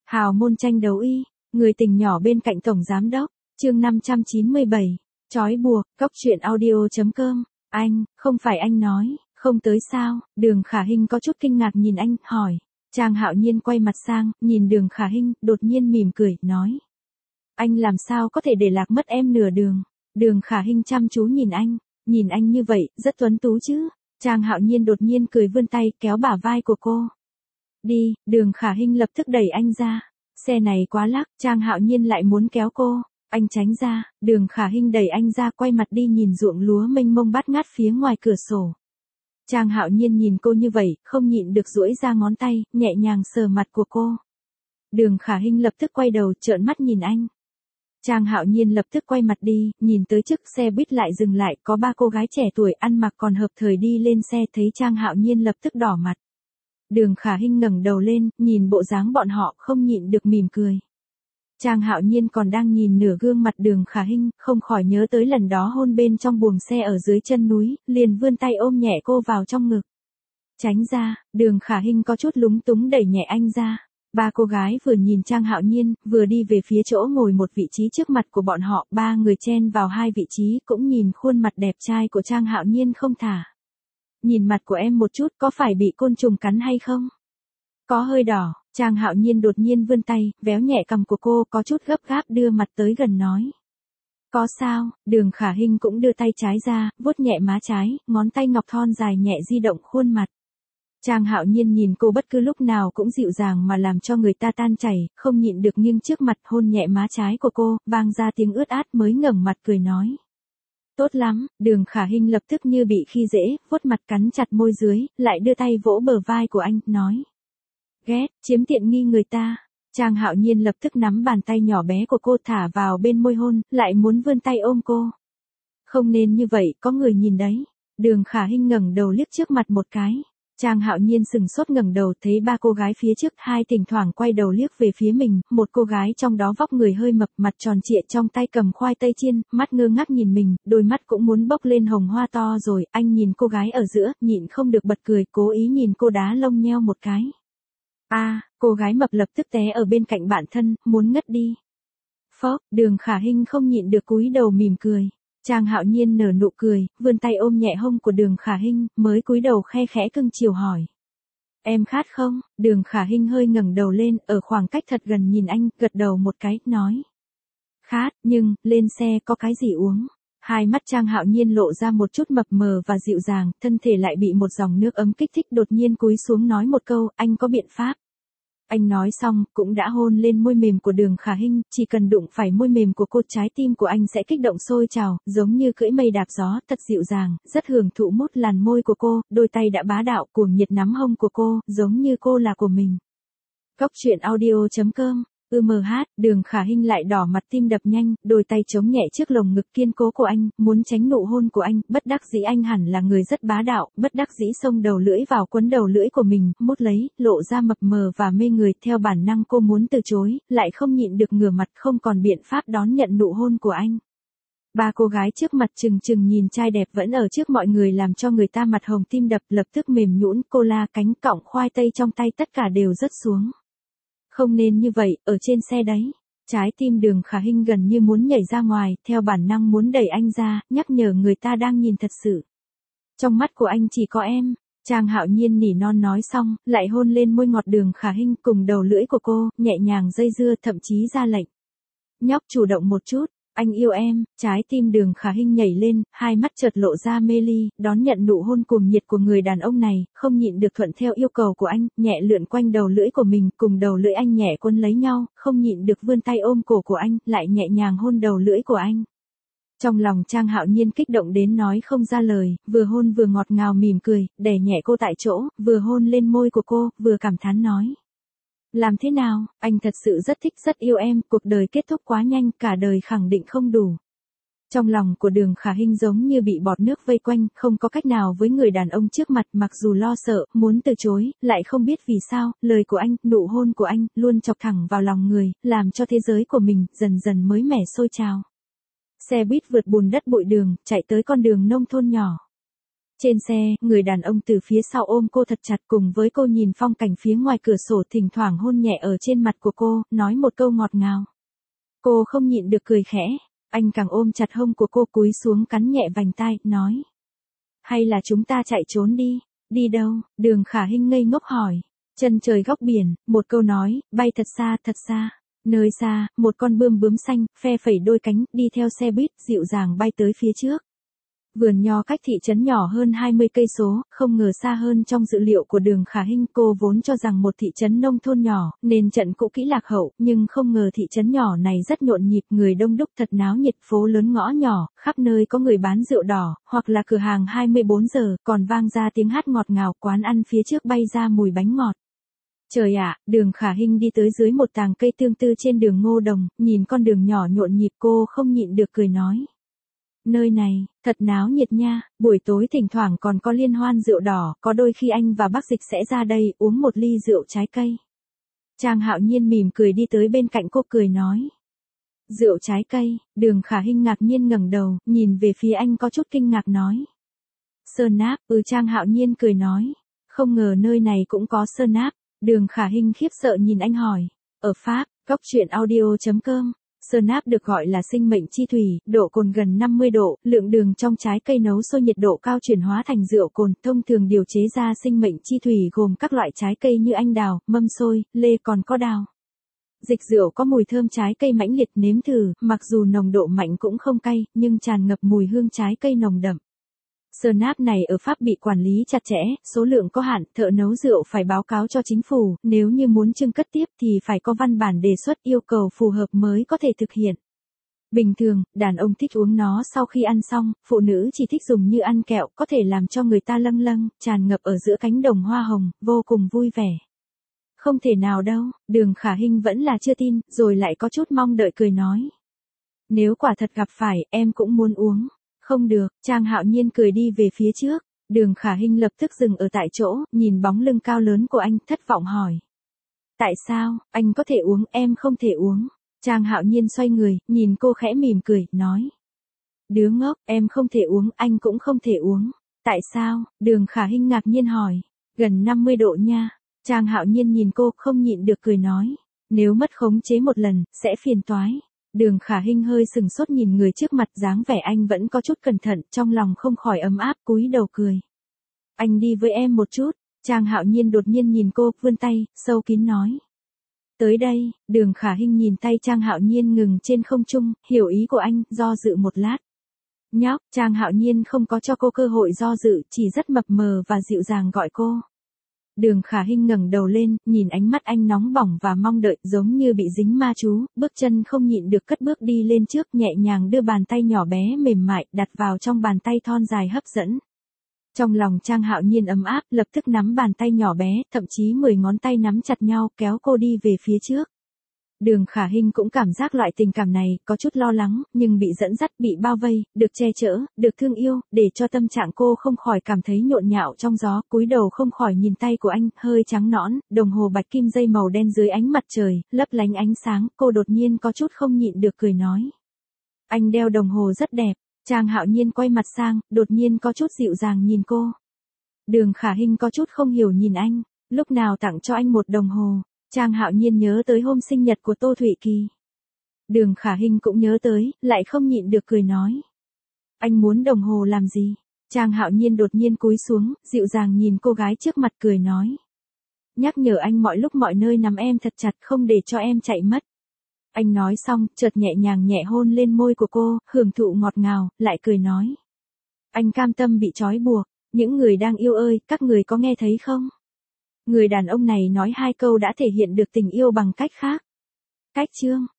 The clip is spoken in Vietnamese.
Hào môn tranh đấu y, người tình nhỏ bên cạnh tổng giám đốc, chương 597, chói buộc, cóc truyện audio.com, anh, không phải anh nói, không tới sao, Đường Khả Hinh có chút kinh ngạc nhìn anh, hỏi. Trang Hạo Nhiên quay mặt sang, nhìn Đường Khả Hinh, đột nhiên mỉm cười, nói. Anh làm sao có thể để lạc mất em nửa đường. Đường Khả Hinh chăm chú nhìn anh như vậy, rất tuấn tú chứ. Trang Hạo Nhiên đột nhiên cười vươn tay, kéo bả vai của cô. Đi, Đường Khả Hinh lập tức đẩy anh ra. Xe này quá lắc, Trang Hạo Nhiên lại muốn kéo cô. Anh tránh ra, Đường Khả Hinh đẩy anh ra quay mặt đi nhìn ruộng lúa mênh mông bát ngát phía ngoài cửa sổ. Trang Hạo Nhiên nhìn cô như vậy, không nhịn được duỗi ra ngón tay, nhẹ nhàng sờ mặt của cô. Đường Khả Hinh lập tức quay đầu, trợn mắt nhìn anh. Trang Hạo Nhiên lập tức quay mặt đi, nhìn tới trước xe buýt lại dừng lại, có ba cô gái trẻ tuổi ăn mặc còn hợp thời đi lên xe, thấy Trang Hạo Nhiên lập tức đỏ mặt. Đường Khả Hinh ngẩng đầu lên, nhìn bộ dáng bọn họ, không nhịn được mỉm cười. Trang Hạo Nhiên còn đang nhìn nửa gương mặt Đường Khả Hinh, không khỏi nhớ tới lần đó hôn bên trong buồng xe ở dưới chân núi, liền vươn tay ôm nhẹ cô vào trong ngực. Tránh ra, Đường Khả Hinh có chút lúng túng đẩy nhẹ anh ra. Ba cô gái vừa nhìn Trang Hạo Nhiên, vừa đi về phía chỗ ngồi một vị trí trước mặt của bọn họ, ba người chen vào hai vị trí, cũng nhìn khuôn mặt đẹp trai của Trang Hạo Nhiên không thả. Nhìn mặt của em một chút, có phải bị côn trùng cắn hay không? Có hơi đỏ, Trang Hạo Nhiên đột nhiên vươn tay, véo nhẹ cằm của cô, có chút gấp gáp đưa mặt tới gần nói. Có sao, Đường Khả Hinh cũng đưa tay trái ra, vuốt nhẹ má trái, ngón tay ngọc thon dài nhẹ di động khuôn mặt. Trang Hạo Nhiên nhìn cô bất cứ lúc nào cũng dịu dàng mà làm cho người ta tan chảy, không nhịn được nghiêng trước mặt hôn nhẹ má trái của cô, vang ra tiếng ướt át mới ngẩng mặt cười nói. Tốt lắm, Đường Khả Hinh lập tức như bị khi dễ, vuốt mặt cắn chặt môi dưới, lại đưa tay vỗ bờ vai của anh, nói. Ghét, chiếm tiện nghi người ta. Trang Hạo Nhiên lập tức nắm bàn tay nhỏ bé của cô thả vào bên môi hôn, lại muốn vươn tay ôm cô. Không nên như vậy, có người nhìn đấy. Đường Khả Hinh ngẩng đầu liếc trước mặt một cái. Trang Hạo Nhiên sừng sốt ngẩng đầu thấy ba cô gái phía trước, hai thỉnh thoảng quay đầu liếc về phía mình, một cô gái trong đó vóc người hơi mập, mặt tròn trịa trong tay cầm khoai tây chiên, mắt ngơ ngác nhìn mình, đôi mắt cũng muốn bốc lên hồng hoa to rồi, anh nhìn cô gái ở giữa, nhịn không được bật cười, cố ý nhìn cô đá lông nheo một cái. Cô gái mập lập tức té ở bên cạnh bạn thân, muốn ngất đi. Phốc, Đường Khả Hinh không nhịn được cúi đầu mỉm cười. Trang Hạo Nhiên nở nụ cười, vươn tay ôm nhẹ hông của Đường Khả Hinh, mới cúi đầu khe khẽ cưng chiều hỏi. Em khát không? Đường Khả Hinh hơi ngẩng đầu lên, ở khoảng cách thật gần nhìn anh, gật đầu một cái, nói. Khát, nhưng, lên xe có cái gì uống? Hai mắt Trang Hạo Nhiên lộ ra một chút mập mờ và dịu dàng, thân thể lại bị một dòng nước ấm kích thích đột nhiên cúi xuống nói một câu, anh có biện pháp. Anh nói xong, cũng đã hôn lên môi mềm của Đường Khả Hinh, chỉ cần đụng phải môi mềm của cô trái tim của anh sẽ kích động sôi trào, giống như cưỡi mây đạp gió, thật dịu dàng, rất hưởng thụ mút làn môi của cô, đôi tay đã bá đạo cuồng nhiệt nắm hông của cô, giống như cô là của mình. Cóc truyện audio.com Đường Khả Hinh lại đỏ mặt tim đập nhanh, đôi tay chống nhẹ trước lồng ngực kiên cố của anh, muốn tránh nụ hôn của anh, bất đắc dĩ anh hẳn là người rất bá đạo, bất đắc dĩ xông đầu lưỡi vào quấn đầu lưỡi của mình, mút lấy, lộ ra mập mờ và mê người, theo bản năng cô muốn từ chối, lại không nhịn được ngửa mặt không còn biện pháp đón nhận nụ hôn của anh. Ba cô gái trước mặt chừng chừng nhìn trai đẹp vẫn ở trước mọi người làm cho người ta mặt hồng tim đập lập tức mềm nhũn, cô la cánh cọng khoai tây trong tay tất cả đều rớt xuống. Không nên như vậy, ở trên xe đấy. Trái tim Đường Khả Hinh gần như muốn nhảy ra ngoài, theo bản năng muốn đẩy anh ra, nhắc nhở người ta đang nhìn thật sự. Trong mắt của anh chỉ có em. Trang Hạo Nhiên nỉ non nói xong, lại hôn lên môi ngọt Đường Khả Hinh cùng đầu lưỡi của cô, nhẹ nhàng dây dưa thậm chí ra lệnh. Nhóc chủ động một chút. Anh yêu em, trái tim Đường Khả Hinh nhảy lên, hai mắt chợt lộ ra mê ly, đón nhận nụ hôn cuồng nhiệt của người đàn ông này, không nhịn được thuận theo yêu cầu của anh, nhẹ lượn quanh đầu lưỡi của mình, cùng đầu lưỡi anh nhẹ quấn lấy nhau, không nhịn được vươn tay ôm cổ của anh, lại nhẹ nhàng hôn đầu lưỡi của anh. Trong lòng Trang Hạo Nhiên kích động đến nói không ra lời, vừa hôn vừa ngọt ngào mỉm cười, đè nhẹ cô tại chỗ, vừa hôn lên môi của cô, vừa cảm thán nói. Làm thế nào, anh thật sự rất thích rất yêu em, cuộc đời kết thúc quá nhanh, cả đời khẳng định không đủ. Trong lòng của Đường Khả Hinh giống như bị bọt nước vây quanh, không có cách nào với người đàn ông trước mặt, mặc dù lo sợ, muốn từ chối, lại không biết vì sao, lời của anh, nụ hôn của anh, luôn chọc thẳng vào lòng người, làm cho thế giới của mình, dần dần mới mẻ sôi trào. Xe buýt vượt bùn đất bụi đường, chạy tới con đường nông thôn nhỏ. Trên xe, người đàn ông từ phía sau ôm cô thật chặt cùng với cô nhìn phong cảnh phía ngoài cửa sổ, thỉnh thoảng hôn nhẹ ở trên mặt của cô, nói một câu ngọt ngào. Cô không nhịn được cười khẽ, anh càng ôm chặt hông của cô, cúi xuống cắn nhẹ vành tai, nói. Hay là chúng ta chạy trốn đi? Đi đâu? Đường Khả Hinh ngây ngốc hỏi. Chân trời góc biển, một câu nói, bay thật xa thật xa. Nơi xa, một con bướm xanh, phe phẩy đôi cánh, đi theo xe buýt, dịu dàng bay tới phía trước. Vườn nho cách thị trấn nhỏ hơn 20 cây số, không ngờ xa hơn trong dự liệu của Đường Khả Hinh. Cô vốn cho rằng một thị trấn nông thôn nhỏ, nên trận cũ kỹ lạc hậu, nhưng không ngờ thị trấn nhỏ này rất nhộn nhịp, người đông đúc thật náo nhiệt, phố lớn ngõ nhỏ, khắp nơi có người bán rượu đỏ, hoặc là cửa hàng 24 giờ, còn vang ra tiếng hát ngọt ngào, quán ăn phía trước bay ra mùi bánh ngọt. Trời ạ, Đường Khả Hinh đi tới dưới một tàng cây tương tư trên đường Ngô Đồng, nhìn con đường nhỏ nhộn nhịp, cô không nhịn được cười nói. Nơi này, thật náo nhiệt nha, buổi tối thỉnh thoảng còn có liên hoan rượu đỏ, có đôi khi anh và bác Dịch sẽ ra đây uống một ly rượu trái cây. Trang Hạo Nhiên mỉm cười đi tới bên cạnh cô, cười nói. Rượu trái cây, Đường Khả Hinh ngạc nhiên ngẩng đầu, nhìn về phía anh có chút kinh ngạc nói. Sơn áp, Trang Hạo Nhiên cười nói. Không ngờ nơi này cũng có sơn áp. Đường Khả Hinh khiếp sợ nhìn anh hỏi. Ở Pháp, góc truyện audio.com. Sơn áp được gọi là sinh mệnh chi thủy, độ cồn gần 50 độ, lượng đường trong trái cây nấu sôi nhiệt độ cao chuyển hóa thành rượu cồn, thông thường điều chế ra sinh mệnh chi thủy gồm các loại trái cây như anh đào, mâm xôi, lê, còn có đào. Dịch rượu có mùi thơm trái cây mãnh liệt, nếm thử, mặc dù nồng độ mạnh cũng không cay, nhưng tràn ngập mùi hương trái cây nồng đậm. Sơn áp này ở Pháp bị quản lý chặt chẽ, số lượng có hạn, thợ nấu rượu phải báo cáo cho chính phủ, nếu như muốn trưng cất tiếp thì phải có văn bản đề xuất yêu cầu phù hợp mới có thể thực hiện. Bình thường, đàn ông thích uống nó sau khi ăn xong, phụ nữ chỉ thích dùng như ăn kẹo, có thể làm cho người ta lâng lâng, tràn ngập ở giữa cánh đồng hoa hồng, vô cùng vui vẻ. Không thể nào đâu, Đường Khả Hinh vẫn là chưa tin, rồi lại có chút mong đợi cười nói. Nếu quả thật gặp phải, em cũng muốn uống. Không được, Trang Hạo Nhiên cười đi về phía trước. Đường Khả Hinh lập tức dừng ở tại chỗ, nhìn bóng lưng cao lớn của anh, thất vọng hỏi. Tại sao, anh có thể uống, em không thể uống? Trang Hạo Nhiên xoay người, nhìn cô khẽ mỉm cười, nói. Đứa ngốc, em không thể uống, anh cũng không thể uống. Tại sao? Đường Khả Hinh ngạc nhiên hỏi. Gần 50 độ nha. Trang Hạo Nhiên nhìn cô, không nhịn được cười nói. Nếu mất khống chế một lần, sẽ phiền toái. Đường Khả Hinh hơi sừng sốt nhìn người trước mặt, dáng vẻ anh vẫn có chút cẩn thận, trong lòng không khỏi ấm áp, cúi đầu cười. Anh đi với em một chút. Trang Hạo Nhiên đột nhiên nhìn cô, vươn tay, sâu kín nói. Tới đây. Đường Khả Hinh nhìn tay Trang Hạo Nhiên ngừng trên không trung, hiểu ý của anh, do dự một lát. Nhóc, Trang Hạo Nhiên không có cho cô cơ hội do dự, chỉ rất mập mờ và dịu dàng gọi cô. Đường Khả Hinh ngẩng đầu lên, nhìn ánh mắt anh nóng bỏng và mong đợi, giống như bị dính ma chú, bước chân không nhịn được cất bước đi lên trước, nhẹ nhàng đưa bàn tay nhỏ bé mềm mại đặt vào trong bàn tay thon dài hấp dẫn. Trong lòng Trang Hạo Nhiên ấm áp, lập tức nắm bàn tay nhỏ bé, thậm chí 10 ngón tay nắm chặt nhau, kéo cô đi về phía trước. Đường Khả Hinh cũng cảm giác loại tình cảm này, có chút lo lắng, nhưng bị dẫn dắt, bị bao vây, được che chở, được thương yêu, để cho tâm trạng cô không khỏi cảm thấy nhộn nhạo trong gió, cúi đầu không khỏi nhìn tay của anh, hơi trắng nõn, đồng hồ bạch kim dây màu đen dưới ánh mặt trời, lấp lánh ánh sáng, cô đột nhiên có chút không nhịn được cười nói. Anh đeo đồng hồ rất đẹp. Trang Hạo Nhiên quay mặt sang, đột nhiên có chút dịu dàng nhìn cô. Đường Khả Hinh có chút không hiểu nhìn anh, lúc nào tặng cho anh một đồng hồ. Trang Hạo Nhiên nhớ tới hôm sinh nhật của Tô Thụy Kỳ. Đường Khả Hinh cũng nhớ tới, lại không nhịn được cười nói. Anh muốn đồng hồ làm gì? Trang Hạo Nhiên đột nhiên cúi xuống, dịu dàng nhìn cô gái trước mặt cười nói. Nhắc nhở anh mọi lúc mọi nơi nắm em thật chặt, không để cho em chạy mất. Anh nói xong, chợt nhẹ nhàng nhẹ hôn lên môi của cô, hưởng thụ ngọt ngào, lại cười nói. Anh cam tâm bị trói buộc, những người đang yêu ơi, các người có nghe thấy không? Người đàn ông này nói 2 câu đã thể hiện được tình yêu bằng cách khác. Cách chương.